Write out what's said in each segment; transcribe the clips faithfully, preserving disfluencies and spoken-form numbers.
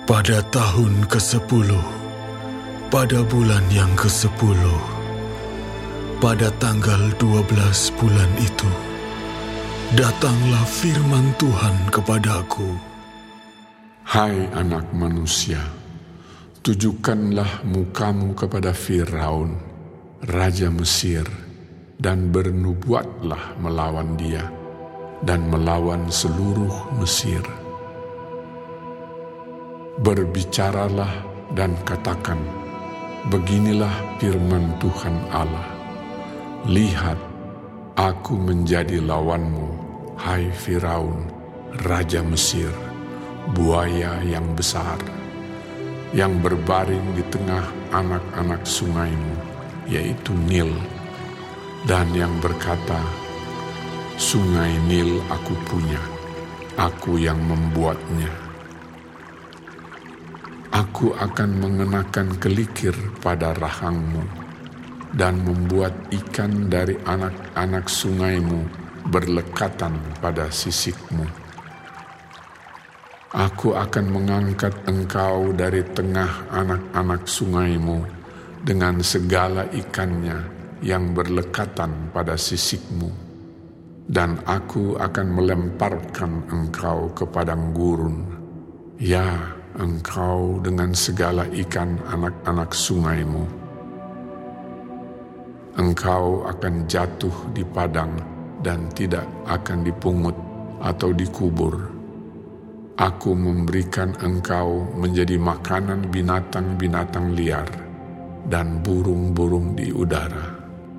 Pada tahun kesepuluh, pada bulan yang kesepuluh, pada tanggal dua belas bulan itu, datanglah firman Tuhan kepadaku. Hai anak manusia, tujukanlah mukamu kepada Firaun, raja Mesir, dan bernubuatlah melawan dia dan melawan seluruh Mesir. Berbicaralah dan katakan, beginilah firman Tuhan Allah. Lihat, aku menjadi lawanmu, hai Firaun, raja Mesir, buaya yang besar, yang berbaring di tengah anak-anak sungaimu, yaitu Nil, dan yang berkata, sungai Nil aku punya, aku yang membuatnya. Aku akan mengenakan kelikir pada rahangmu dan membuat ikan dari anak-anak sungaimu berlekatan pada sisikmu. Aku akan mengangkat engkau dari tengah anak-anak sungaimu dengan segala ikannya yang berlekatan pada sisikmu, dan aku akan melemparkan engkau ke padang gurun. Ya, engkau dengan segala ikan anak-anak sungaimu. Engkau akan jatuh di padang dan tidak akan dipungut atau dikubur. Aku memberikan engkau menjadi makanan binatang-binatang liar dan burung-burung di udara.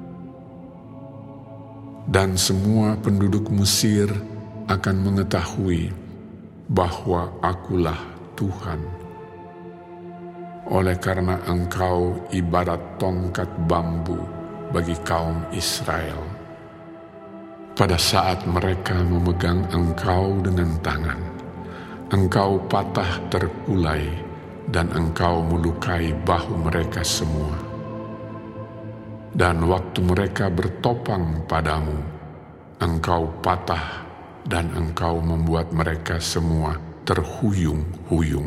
Dan semua penduduk Mesir akan mengetahui bahwa akulah Tuhan, oleh karena engkau ibarat tongkat bambu bagi kaum Israel. Pada saat mereka memegang engkau dengan tangan, engkau patah terkulai dan engkau melukai bahu mereka semua. Dan waktu mereka bertopang padamu, engkau patah dan engkau membuat mereka semua terhuyung-huyung.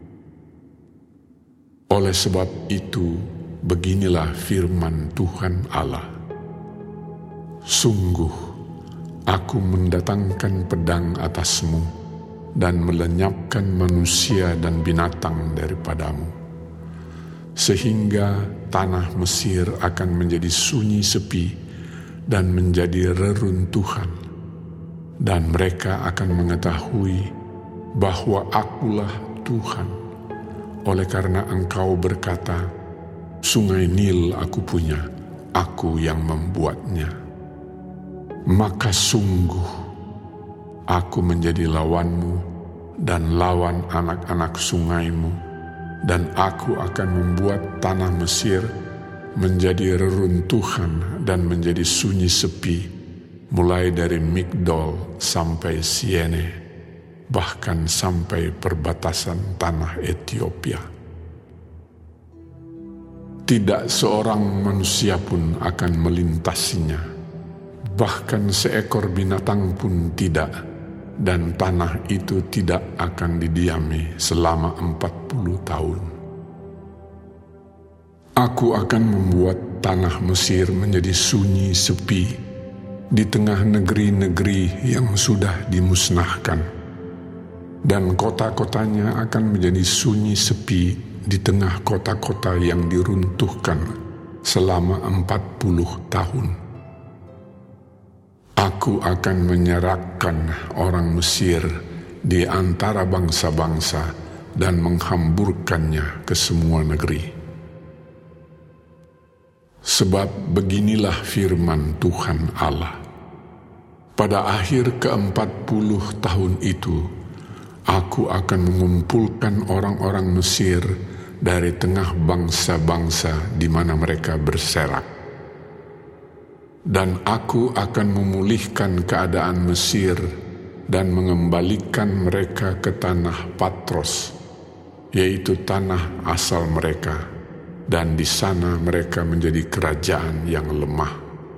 Oleh sebab itu, beginilah firman Tuhan Allah. Sungguh, aku mendatangkan pedang atasmu dan melenyapkan manusia dan binatang daripadamu, sehingga tanah Mesir akan menjadi sunyi sepi dan menjadi reruntuhan, dan mereka akan mengetahui bahwa akulah Tuhan, oleh karena engkau berkata, sungai Nil aku punya, aku yang membuatnya. Maka sungguh, aku menjadi lawanmu dan lawan anak-anak sungaimu, dan aku akan membuat tanah Mesir menjadi reruntuhan dan menjadi sunyi sepi, mulai dari Migdol sampai Siene, bahkan sampai perbatasan tanah Ethiopia. Tidak seorang manusia pun akan melintasinya, bahkan seekor binatang pun tidak, dan tanah itu tidak akan didiami selama empat puluh tahun. Aku akan membuat tanah Mesir menjadi sunyi sepi di tengah negeri-negeri yang sudah dimusnahkan, dan kota-kotanya akan menjadi sunyi sepi di tengah kota-kota yang diruntuhkan selama empat puluh tahun. Aku akan menyerahkan orang Mesir di antara bangsa-bangsa dan menghamburkannya ke semua negeri. Sebab beginilah firman Tuhan Allah. Pada akhir keempat puluh tahun itu, aku akan mengumpulkan orang-orang Mesir dari tengah bangsa-bangsa di mana mereka berserak. Dan aku akan memulihkan keadaan Mesir dan mengembalikan mereka ke tanah Patros, yaitu tanah asal mereka, dan di sana mereka menjadi kerajaan yang lemah.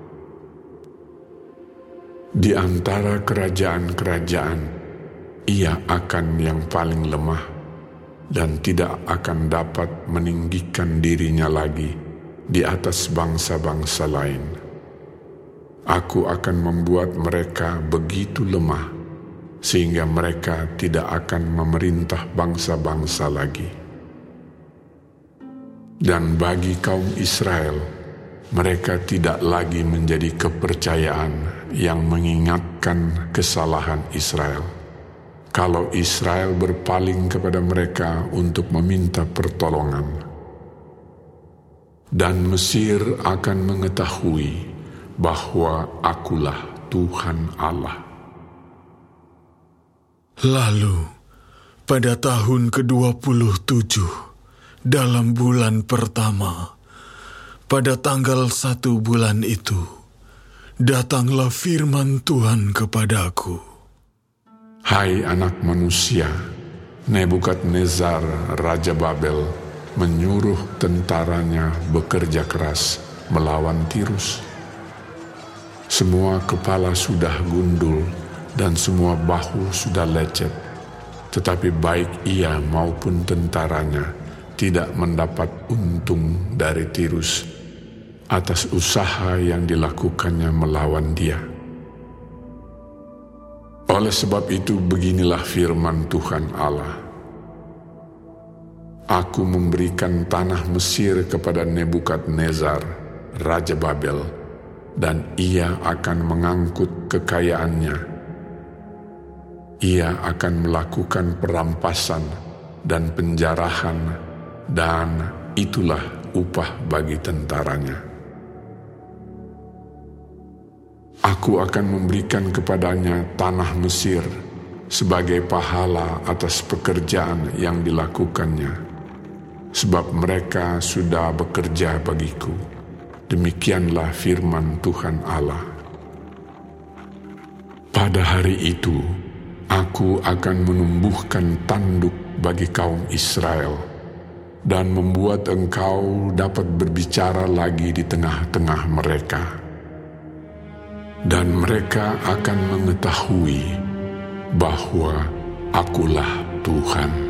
Di antara kerajaan-kerajaan, ia akan yang paling lemah, dan tidak akan dapat meninggikan dirinya lagi di atas bangsa-bangsa lain. Aku akan membuat mereka begitu lemah, sehingga mereka tidak akan memerintah bangsa-bangsa lagi. Dan bagi kaum Israel, mereka tidak lagi menjadi kepercayaan yang mengingatkan kesalahan Israel. Kalau Israel berpaling kepada mereka untuk meminta pertolongan, dan Mesir akan mengetahui bahwa Akulah Tuhan Allah. Lalu, pada tahun kedua puluh tujuh, dalam bulan pertama, pada tanggal satu bulan itu, datanglah firman Tuhan kepadaku. Hai anak manusia, Nebukadnezar Raja Babel menyuruh tentaranya bekerja keras melawan Tirus. Semua kepala sudah gundul dan semua bahu sudah lecet, tetapi baik ia maupun tentaranya tidak mendapat untung dari Tirus atas usaha yang dilakukannya melawan dia. Oleh sebab itu beginilah firman Tuhan Allah. Aku memberikan tanah Mesir kepada Nebukadnezar, Raja Babel, dan ia akan mengangkut kekayaannya. Ia akan melakukan perampasan dan penjarahan, dan itulah upah bagi tentaranya. Aku akan memberikan kepadanya tanah Mesir sebagai pahala atas pekerjaan yang dilakukannya, sebab mereka sudah bekerja bagiku. Demikianlah firman Tuhan Allah. Pada hari itu, aku akan menumbuhkan tanduk bagi kaum Israel dan membuat engkau dapat berbicara lagi di tengah-tengah mereka. Dan mereka akan mengetahui bahwa Akulah Tuhan.